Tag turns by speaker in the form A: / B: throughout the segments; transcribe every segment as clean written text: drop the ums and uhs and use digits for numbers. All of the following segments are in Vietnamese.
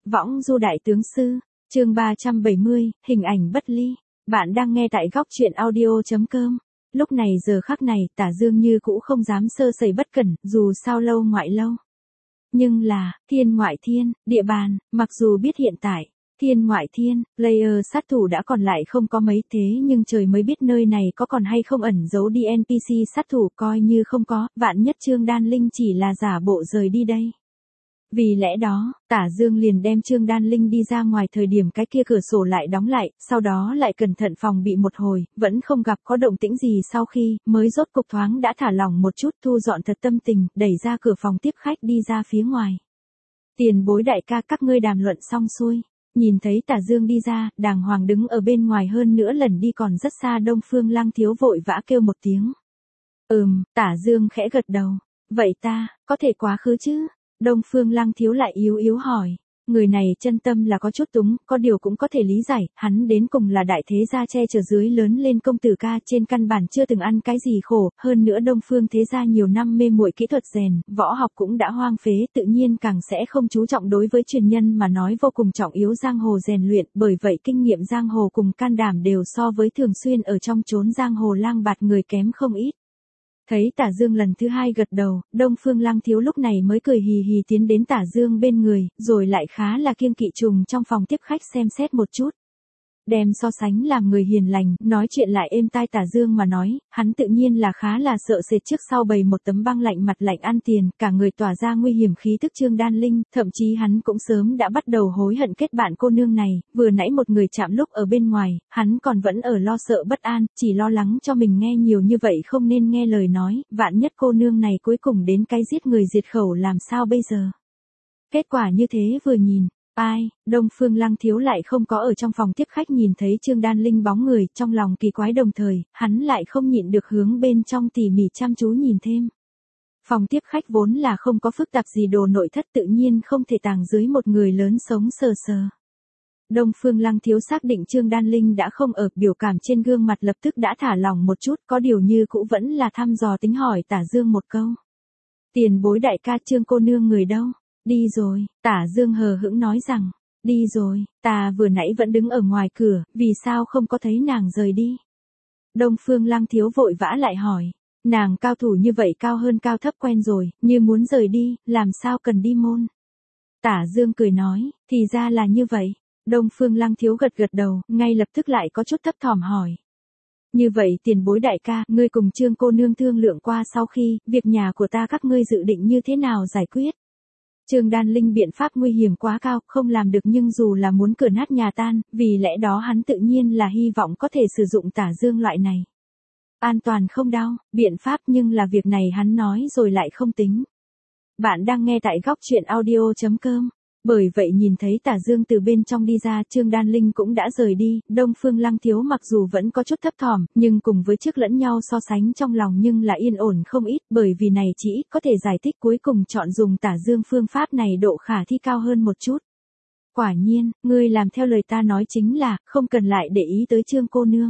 A: Võng du đại tướng sư, chương 370, hình ảnh bất ly. Bạn đang nghe tại góc truyện audio.com. Lúc này giờ khắc này, Tả Dương như cũ không dám sơ sẩy bất cẩn, dù sao lâu ngoại lâu. Nhưng là, thiên ngoại thiên, địa bàn, mặc dù biết hiện tại, thiên ngoại thiên, player sát thủ đã còn lại không có mấy thế nhưng trời mới biết nơi này có còn hay không ẩn giấu đi NPC sát thủ, coi như không có, vạn nhất Trương Đan Linh chỉ là giả bộ rời đi đây. Vì lẽ đó, Tả Dương liền đem Trương Đan Linh đi ra ngoài thời điểm cái kia cửa sổ lại đóng lại, sau đó lại cẩn thận phòng bị một hồi, vẫn không gặp có động tĩnh gì, sau khi mới rốt cục thoáng đã thả lỏng một chút, thu dọn thật tâm tình, đẩy ra cửa phòng tiếp khách đi ra phía ngoài. Tiền bối đại ca, các ngươi đàm luận xong xuôi. Nhìn thấy Tả Dương đi ra, đàng hoàng đứng ở bên ngoài, hơn nữa lần đi còn rất xa, Đông Phương Lăng Thiếu vội vã kêu một tiếng. Tả Dương khẽ gật đầu. Vậy ta, có thể quá khứ chứ? Đông Phương Lăng Thiếu lại yếu yếu hỏi. Người này chân tâm là có chút túng, có điều cũng có thể lý giải, hắn đến cùng là đại thế gia che chở dưới lớn lên công tử ca, trên căn bản chưa từng ăn cái gì khổ, hơn nữa Đông Phương thế gia nhiều năm mê muội kỹ thuật rèn, võ học cũng đã hoang phế, tự nhiên càng sẽ không chú trọng, đối với truyền nhân mà nói vô cùng trọng yếu giang hồ rèn luyện, bởi vậy kinh nghiệm giang hồ cùng can đảm đều so với thường xuyên ở trong chốn giang hồ lang bạt người kém không ít. Thấy Tả Dương lần thứ hai gật đầu, Đông Phương Lăng Thiếu lúc này mới cười hì hì tiến đến Tả Dương bên người, rồi lại khá là kiêng kỵ trùng trong phòng tiếp khách xem xét một chút. Đem so sánh làm người hiền lành, nói chuyện lại êm tai Tả Dương mà nói, hắn tự nhiên là khá là sợ sệt, trước sau bày một tấm băng lạnh mặt lạnh ăn tiền, cả người tỏa ra nguy hiểm khí tức Trương Đan Linh, thậm chí hắn cũng sớm đã bắt đầu hối hận kết bạn cô nương này, vừa nãy một người chạm lúc ở bên ngoài, hắn còn vẫn ở lo sợ bất an, chỉ lo lắng cho mình nghe nhiều như vậy không nên nghe lời nói, vạn nhất cô nương này cuối cùng đến cái giết người diệt khẩu làm sao bây giờ. Kết quả như thế vừa nhìn. Ai, Đông Phương Lăng Thiếu lại không có ở trong phòng tiếp khách nhìn thấy Trương Đan Linh bóng người, trong lòng kỳ quái, đồng thời, hắn lại không nhịn được hướng bên trong tỉ mỉ chăm chú nhìn thêm. Phòng tiếp khách vốn là không có phức tạp gì, đồ nội thất tự nhiên không thể tàng dưới một người lớn sống sờ sờ. Đông Phương Lăng Thiếu xác định Trương Đan Linh đã không ở, biểu cảm trên gương mặt lập tức đã thả lỏng một chút, có điều như cũ vẫn là thăm dò tính hỏi Tả Dương một câu. Tiền bối đại ca, Trương cô nương người đâu? Đi rồi, Tả Dương hờ hững nói rằng, đi rồi, ta vừa nãy vẫn đứng ở ngoài cửa, vì sao không có thấy nàng rời đi? Đông Phương Lăng Thiếu vội vã lại hỏi, nàng cao thủ như vậy, cao hơn cao thấp quen rồi, như muốn rời đi, làm sao cần đi môn? Tả Dương cười nói, thì ra là như vậy. Đông Phương Lăng Thiếu gật gật đầu, ngay lập tức lại có chút thấp thỏm hỏi. Như vậy tiền bối đại ca, ngươi cùng Trương cô nương thương lượng qua sau khi, việc nhà của ta các ngươi dự định như thế nào giải quyết? Trương Đan Linh biện pháp nguy hiểm quá cao, không làm được, nhưng dù là muốn cửa nát nhà tan, vì lẽ đó hắn tự nhiên là hy vọng có thể sử dụng Tả Dương loại này. An toàn không đau, biện pháp, nhưng là việc này hắn nói rồi lại không tính. Bạn đang nghe tại góc truyện audio.com. Bởi vậy nhìn thấy Tả Dương từ bên trong đi ra, Trương Đan Linh cũng đã rời đi, Đông Phương Lăng Thiếu mặc dù vẫn có chút thấp thỏm, nhưng cùng với trước lẫn nhau so sánh trong lòng nhưng là yên ổn không ít, bởi vì này chỉ có thể giải thích cuối cùng chọn dùng Tả Dương phương pháp này độ khả thi cao hơn một chút. Quả nhiên, ngươi làm theo lời ta nói chính là, không cần lại để ý tới Trương cô nương.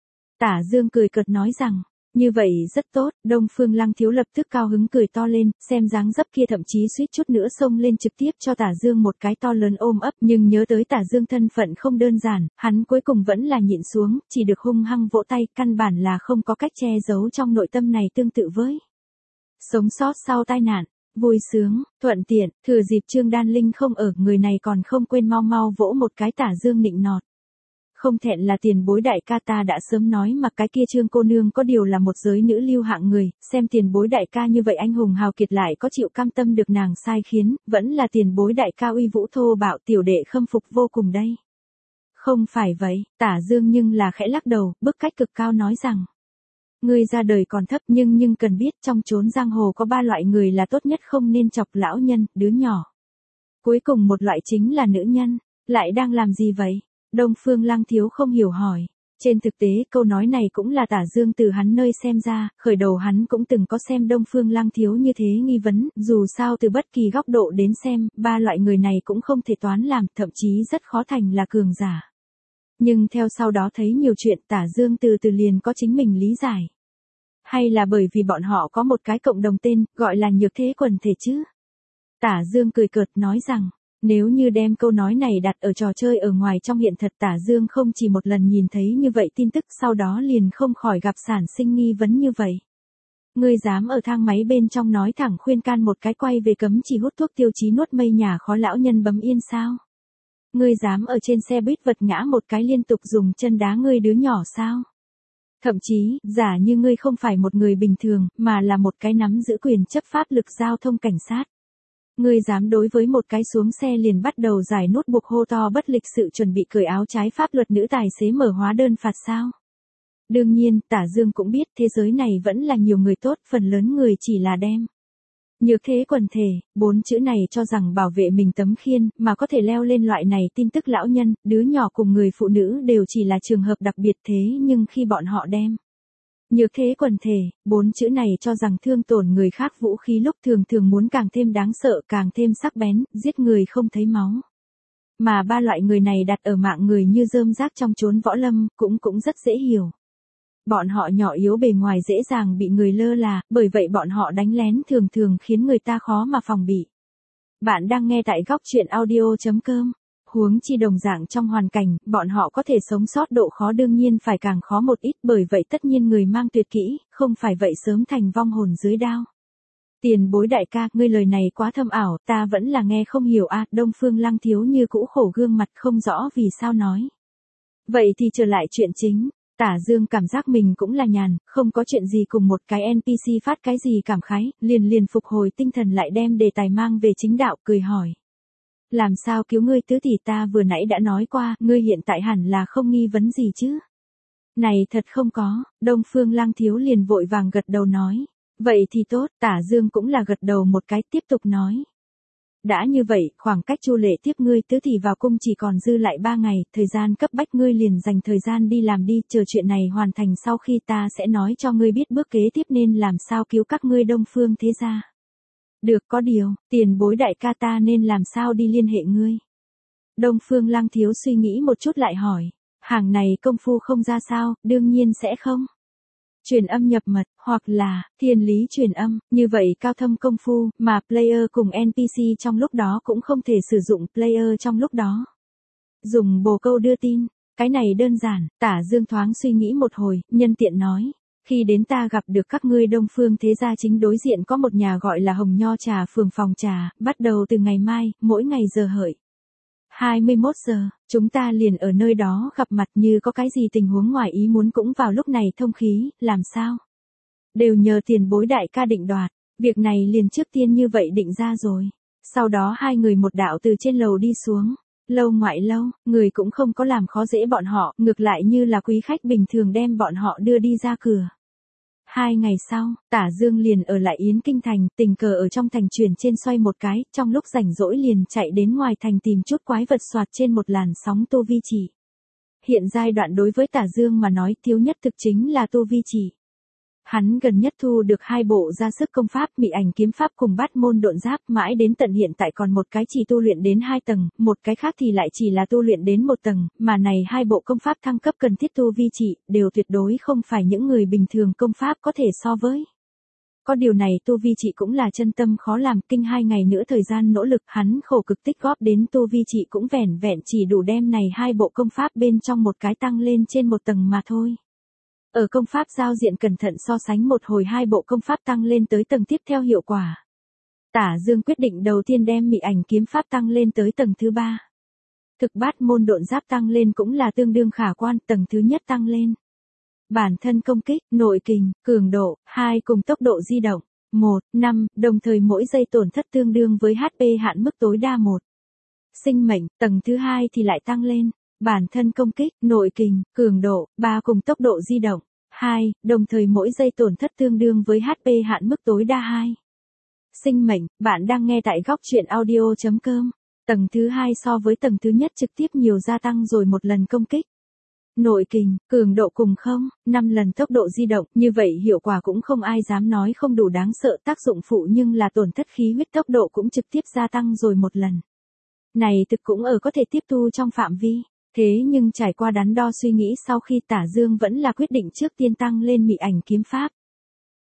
A: Tả Dương cười cợt nói rằng, như vậy rất tốt. Đông Phương Lăng Thiếu lập tức cao hứng cười to lên, xem dáng dấp kia thậm chí suýt chút nữa xông lên trực tiếp cho Tả Dương một cái to lớn ôm ấp, nhưng nhớ tới Tả Dương thân phận không đơn giản, hắn cuối cùng vẫn là nhịn xuống, chỉ được hung hăng vỗ tay, căn bản là không có cách che giấu trong nội tâm này tương tự với sống sót sau tai nạn, vui sướng, thuận tiện, thừa dịp Trương Đan Linh không ở, người này còn không quên mau mau vỗ một cái Tả Dương nịnh nọt. Không thẹn là tiền bối đại ca, ta đã sớm nói mà cái kia Trương cô nương có điều là một giới nữ lưu hạng người, xem tiền bối đại ca như vậy anh hùng hào kiệt lại có chịu cam tâm được nàng sai khiến, vẫn là tiền bối đại ca uy vũ thô bạo, tiểu đệ khâm phục vô cùng đây. Không phải vậy, Tả Dương nhưng là khẽ lắc đầu, bức cách cực cao nói rằng. Ngươi ra đời còn thấp, nhưng cần biết trong chốn giang hồ có 3 loại người là tốt nhất không nên chọc: lão nhân, đứa nhỏ. Cuối cùng một loại chính là nữ nhân. Lại đang làm gì vậy? Đông Phương Lăng Thiếu không hiểu hỏi. Trên thực tế câu nói này cũng là Tả Dương từ hắn nơi xem ra, khởi đầu hắn cũng từng có xem Đông Phương Lăng Thiếu như thế nghi vấn, dù sao từ bất kỳ góc độ đến xem, 3 loại người này cũng không thể toán làm, thậm chí rất khó thành là cường giả. Nhưng theo sau đó thấy nhiều chuyện, Tả Dương từ từ liền có chính mình lý giải. Hay là bởi vì bọn họ có một cái cộng đồng tên, gọi là nhược thế quần thể chứ? Tả Dương cười cợt nói rằng, Nếu như đem câu nói này đặt ở trò chơi ở ngoài trong hiện thật, Tả Dương không chỉ một lần nhìn thấy như vậy tin tức, sau đó liền không khỏi gặp sản sinh nghi vấn như vậy. Ngươi dám ở thang máy bên trong nói thẳng khuyên can một cái quay về cấm chỉ hút thuốc tiêu chí nuốt mây nhà khó lão nhân bấm yên sao? Ngươi dám ở trên xe buýt vật ngã một cái liên tục dùng chân đá ngươi đứa nhỏ sao? Thậm chí, giả như ngươi không phải một người bình thường, mà là một cái nắm giữ quyền chấp pháp lực giao thông cảnh sát. Ngươi dám đối với một cái xuống xe liền bắt đầu giải nút buộc hô to bất lịch sự chuẩn bị cởi áo trái pháp luật nữ tài xế mở hóa đơn phạt sao? Đương nhiên, Tả Dương cũng biết thế giới này vẫn là nhiều người tốt, phần lớn người chỉ là đem nhược thế quần thể, 4 chữ này cho rằng bảo vệ mình tấm khiên, mà có thể leo lên loại này tin tức lão nhân, đứa nhỏ cùng người phụ nữ đều chỉ là trường hợp đặc biệt thế, nhưng khi bọn họ đem nhược thế quần thể, 4 chữ này cho rằng thương tổn người khác vũ khí lúc thường thường muốn càng thêm đáng sợ, càng thêm sắc bén, giết người không thấy máu. Mà ba loại người này đặt ở mạng người như rơm rác trong chốn võ lâm, cũng rất dễ hiểu. Bọn họ nhỏ yếu bề ngoài dễ dàng bị người lơ là, bởi vậy bọn họ đánh lén thường thường khiến người ta khó mà phòng bị. Bạn đang nghe tại góc truyện audio.com. Huống chi đồng dạng trong hoàn cảnh, bọn họ có thể sống sót độ khó đương nhiên phải càng khó một ít, bởi vậy tất nhiên người mang tuyệt kỹ, không phải vậy sớm thành vong hồn dưới đao. Tiền bối đại ca, ngươi lời này quá thâm ảo, ta vẫn là nghe không hiểu a. Đông Phương Lăng Thiếu như cũ khổ gương mặt không rõ vì sao nói. Vậy thì trở lại chuyện chính. Tả Dương cảm giác mình cũng là nhàn, không có chuyện gì cùng một cái NPC phát cái gì cảm khái, liền phục hồi tinh thần lại đem đề tài mang về chính đạo, cười hỏi. Làm sao cứu ngươi tứ tỷ, ta vừa nãy đã nói qua, ngươi hiện tại hẳn là không nghi vấn gì chứ? Này thật không có, Đông Phương Lăng Thiếu liền vội vàng gật đầu nói. Vậy thì tốt, Tả Dương cũng là gật đầu một cái tiếp tục nói. Đã như vậy, khoảng cách Chu Lệ tiếp ngươi tứ tỷ vào cung chỉ còn dư lại 3 ngày, thời gian cấp bách ngươi liền dành thời gian đi làm đi, chờ chuyện này hoàn thành sau khi ta sẽ nói cho ngươi biết bước kế tiếp nên làm sao cứu các ngươi Đông Phương thế gia. Được, có điều, tiền bối đại ca ta nên làm sao đi liên hệ ngươi? Đông Phương Lăng Thiếu suy nghĩ một chút lại hỏi, hàng này công phu không ra sao, đương nhiên sẽ không. Truyền âm nhập mật, hoặc là, thiên lý truyền âm, như vậy cao thâm công phu, mà player cùng NPC trong lúc đó cũng không thể sử dụng player trong lúc đó. Dùng bồ câu đưa tin, cái này đơn giản, Tả Dương thoáng suy nghĩ một hồi, nhân tiện nói. Khi đến ta gặp được các ngươi Đông Phương thế gia chính đối diện có một nhà gọi là Hồng Nho Trà phường phòng trà, bắt đầu từ ngày mai, mỗi ngày giờ hợi. 21 giờ, chúng ta liền ở nơi đó gặp mặt, như có cái gì tình huống ngoài ý muốn cũng vào lúc này thông khí, làm sao? Đều nhờ tiền bối đại ca định đoạt, việc này liền trước tiên như vậy định ra rồi. Sau đó hai người một đạo từ trên lầu đi xuống. Lâu ngoại lâu, người cũng không có làm khó dễ bọn họ, ngược lại như là quý khách bình thường đem bọn họ đưa đi ra cửa. 2 ngày sau, Tả Dương liền ở lại Yến Kinh Thành, tình cờ ở trong thành chuyển trên xoay một cái, trong lúc rảnh rỗi liền chạy đến ngoài thành tìm chút quái vật soạt trên một làn sóng tu vi chỉ. Hiện giai đoạn đối với Tả Dương mà nói thiếu nhất thực chính là tu vi chỉ. Hắn gần nhất thu được 2 bộ ra sức công pháp, Mị Ảnh kiếm pháp cùng Bát môn độn giáp, mãi đến tận hiện tại còn một cái chỉ tu luyện đến 2 tầng, một cái khác thì lại chỉ là tu luyện đến 1 tầng, mà này 2 bộ công pháp thăng cấp cần thiết tu vi chỉ, đều tuyệt đối không phải những người bình thường công pháp có thể so với. Có điều này tu vi chỉ cũng là chân tâm khó làm, kinh 2 ngày nữa thời gian nỗ lực, hắn khổ cực tích góp đến tu vi chỉ cũng vẻn vẹn chỉ đủ đem này 2 bộ công pháp bên trong một cái tăng lên trên 1 tầng mà thôi. Ở công pháp giao diện cẩn thận so sánh một hồi 2 bộ công pháp tăng lên tới tầng tiếp theo hiệu quả. Tả Dương quyết định đầu tiên đem Mị Ảnh kiếm pháp tăng lên tới tầng thứ 3. Thực Bát môn độn giáp tăng lên cũng là tương đương khả quan, tầng thứ nhất tăng lên. Bản thân công kích, nội kình, cường độ, 2 cùng tốc độ di động, 1, 5, đồng thời mỗi giây tổn thất tương đương với HP hạn mức tối đa 1. Sinh mệnh, tầng thứ 2 thì lại tăng lên. Bản thân công kích, nội kình, cường độ, 3 cùng tốc độ di động, 2, đồng thời mỗi giây tổn thất tương đương với HP hạn mức tối đa 2. Sinh mệnh, bạn đang nghe tại góc truyện audio.com. Tầng thứ 2 so với tầng thứ nhất trực tiếp nhiều gia tăng rồi một lần công kích. Nội kình, cường độ cùng 5 lần tốc độ di động, như vậy hiệu quả cũng không ai dám nói không đủ đáng sợ, tác dụng phụ nhưng là tổn thất khí huyết tốc độ cũng trực tiếp gia tăng rồi một lần. Này thực cũng ở có thể tiếp thu trong phạm vi. Thế nhưng trải qua đắn đo suy nghĩ sau khi Tả Dương vẫn là quyết định trước tiên tăng lên Mị Ảnh kiếm pháp.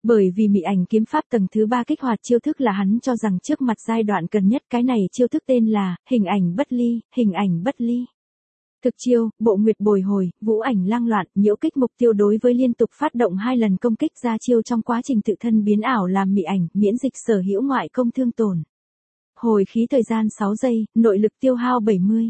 A: Bởi vì mị ảnh kiếm pháp tầng thứ 3 kích hoạt chiêu thức là hắn cho rằng trước mặt giai đoạn cần nhất, cái này chiêu thức tên là hình ảnh bất ly, hình ảnh bất ly. Thực chiêu, bộ nguyệt bồi hồi, vũ ảnh lang loạn, nhiễu kích mục tiêu đối với liên tục phát động 2 lần công kích ra chiêu trong quá trình tự thân biến ảo làm mị ảnh, miễn dịch sở hữu ngoại công thương tổn. Hồi khí thời gian 6 giây, nội lực tiêu hao 70.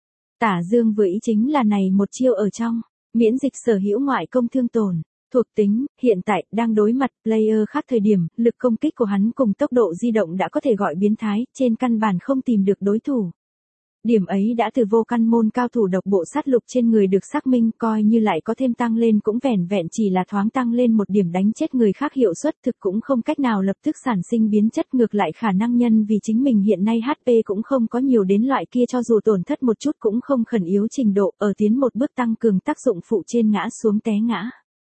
A: Tả Dương vừa ý chính là này một chiêu ở trong, miễn dịch sở hữu ngoại công thương tổn. Thuộc tính, hiện tại, đang đối mặt player khác thời điểm, lực công kích của hắn cùng tốc độ di động đã có thể gọi biến thái, trên căn bản không tìm được đối thủ. Điểm ấy đã từ vô căn môn cao thủ độc bộ sát lục trên người được xác minh, coi như lại có thêm tăng lên cũng vẻn vẹn chỉ là thoáng tăng lên một điểm đánh chết người khác hiệu suất thực cũng không cách nào lập tức sản sinh biến chất, ngược lại khả năng nhân vì chính mình hiện nay HP cũng không có nhiều đến loại kia cho dù tổn thất một chút cũng không khẩn yếu trình độ, ở tiến một bước tăng cường tác dụng phụ trên ngã xuống té ngã.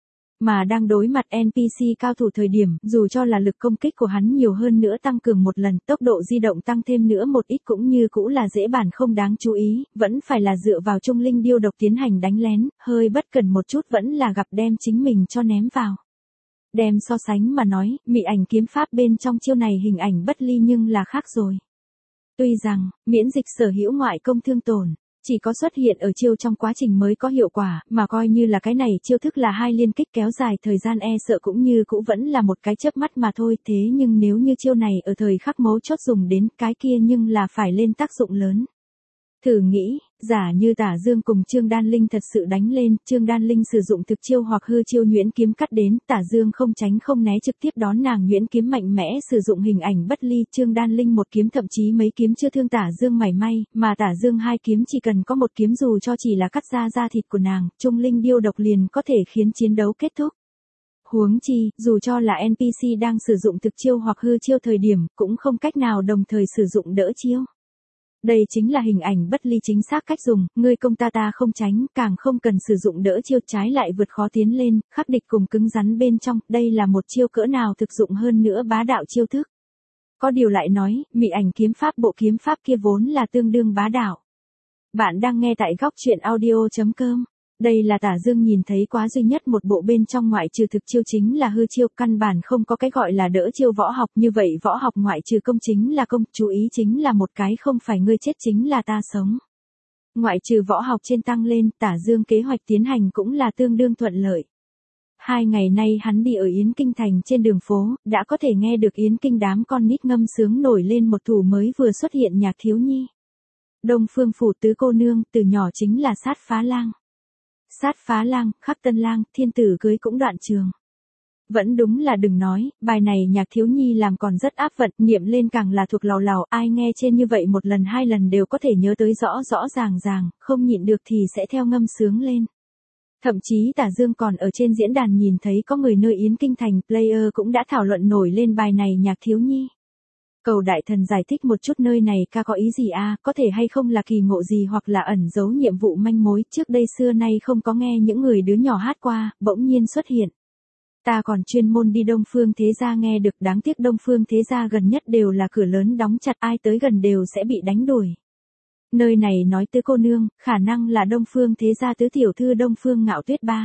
A: Mà đang đối mặt NPC cao thủ thời điểm, dù cho là lực công kích của hắn nhiều hơn nữa tăng cường một lần, tốc độ di động tăng thêm nữa một ít cũng như cũ là dễ bản không đáng chú ý, vẫn phải là dựa vào trung linh điêu độc tiến hành đánh lén, hơi bất cần một chút vẫn là gặp đem chính mình cho ném vào. Đem so sánh mà nói, mị ảnh kiếm pháp bên trong chiêu này hình ảnh bất ly nhưng là khác rồi. Tuy rằng, miễn dịch sở hữu ngoại công thương tổn, chỉ có xuất hiện ở chiêu trong quá trình mới có hiệu quả, mà coi như là cái này chiêu thức là 2 liên kích kéo dài thời gian e sợ cũng như cũ vẫn là một cái chớp mắt mà thôi, thế nhưng nếu như chiêu này ở thời khắc mấu chốt dùng đến cái kia nhưng là phải lên tác dụng lớn. Thử nghĩ, giả như Tả Dương cùng Trương Đan Linh thật sự đánh lên, Trương Đan Linh sử dụng thực chiêu hoặc hư chiêu nhuyễn kiếm cắt đến, Tả Dương không tránh không né trực tiếp đón nàng nhuyễn kiếm mạnh mẽ sử dụng hình ảnh bất ly, Trương Đan Linh một kiếm thậm chí mấy kiếm chưa thương Tả Dương mảy may, mà Tả Dương 2 kiếm chỉ cần có một kiếm dù cho chỉ là cắt ra da thịt của nàng, trung linh điêu độc liền có thể khiến chiến đấu kết thúc. Huống chi, dù cho là NPC đang sử dụng thực chiêu hoặc hư chiêu thời điểm, cũng không cách nào đồng thời sử dụng đỡ chiêu. Đây chính là hình ảnh bất ly chính xác cách dùng, ngươi công ta không tránh, càng không cần sử dụng đỡ chiêu, trái lại vượt khó tiến lên, khắc địch cùng cứng rắn bên trong, đây là một chiêu cỡ nào thực dụng hơn nữa bá đạo chiêu thức. Có điều lại nói, mị ảnh kiếm pháp bộ kiếm pháp kia vốn là tương đương bá đạo. Bạn đang nghe tại góc truyện audio.com. Đây là Tả Dương nhìn thấy quá duy nhất một bộ bên trong ngoại trừ thực chiêu chính là hư chiêu, căn bản không có cái gọi là đỡ chiêu võ học, như vậy võ học ngoại trừ công chính là công, chú ý chính là một cái không phải ngươi chết chính là ta sống. Ngoại trừ võ học trên tăng lên, Tả Dương kế hoạch tiến hành cũng là tương đương thuận lợi. 2 ngày nay hắn đi ở Yến Kinh Thành trên đường phố, đã có thể nghe được Yến Kinh đám con nít ngâm sướng nổi lên một thủ mới vừa xuất hiện nhạc thiếu nhi. Đông Phương phủ tứ cô nương, từ nhỏ chính là sát phá lang. Sát phá lang, khắc tân lang, thiên tử cưới cũng đoạn trường. Vẫn đúng là đừng nói, bài này nhạc thiếu nhi làm còn rất áp vận, niệm lên càng là thuộc lầu lầu, ai nghe trên như vậy một lần 2 lần đều có thể nhớ tới rõ rõ ràng, không nhịn được thì sẽ theo ngâm sướng lên. Thậm chí Tả Dương còn ở trên diễn đàn nhìn thấy có người nơi Yến Kinh Thành player cũng đã thảo luận nổi lên bài này nhạc thiếu nhi. Cầu đại thần giải thích một chút nơi này ca có ý gì a, có thể hay không là kỳ ngộ gì hoặc là ẩn giấu nhiệm vụ manh mối, trước đây xưa nay không có nghe những người đứa nhỏ hát qua, bỗng nhiên xuất hiện. Ta còn chuyên môn đi Đông Phương Thế Gia nghe được, đáng tiếc Đông Phương Thế Gia gần nhất đều là cửa lớn đóng chặt, ai tới gần đều sẽ bị đánh đuổi. Nơi này nói tứ cô nương, khả năng là Đông Phương Thế Gia tứ tiểu thư Đông Phương Ngạo Tuyết ba.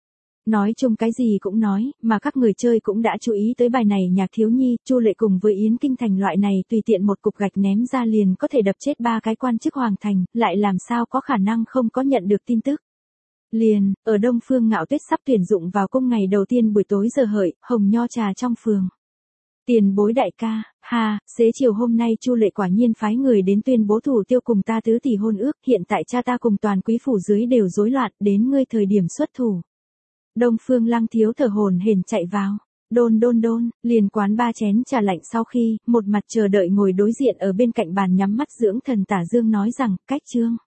A: Nói chung cái gì cũng nói, mà các người chơi cũng đã chú ý tới bài này nhạc thiếu nhi, Chu Lệ cùng với Yến Kinh Thành loại này tùy tiện một cục gạch ném ra liền có thể đập chết 3 cái quan chức hoàng thành, lại làm sao có khả năng không có nhận được tin tức. Liền, ở Đông Phương Ngạo Tuyết sắp tuyển dụng vào cung ngày đầu tiên buổi tối giờ hợi, hồng nho trà trong phường. Tiền bối đại ca, xế chiều hôm nay Chu Lệ quả nhiên phái người đến tuyên bố thủ tiêu cùng ta tứ tỷ hôn ước, hiện tại cha ta cùng toàn quý phủ dưới đều rối loạn, đến ngươi thời điểm xuất thủ. Đông Phương Lăng thiếu thở hổn hển chạy vào, đôn, liền quán 3 chén trà lạnh sau khi, một mặt chờ đợi ngồi đối diện ở bên cạnh bàn nhắm mắt dưỡng thần Tả Dương nói rằng, cách chương.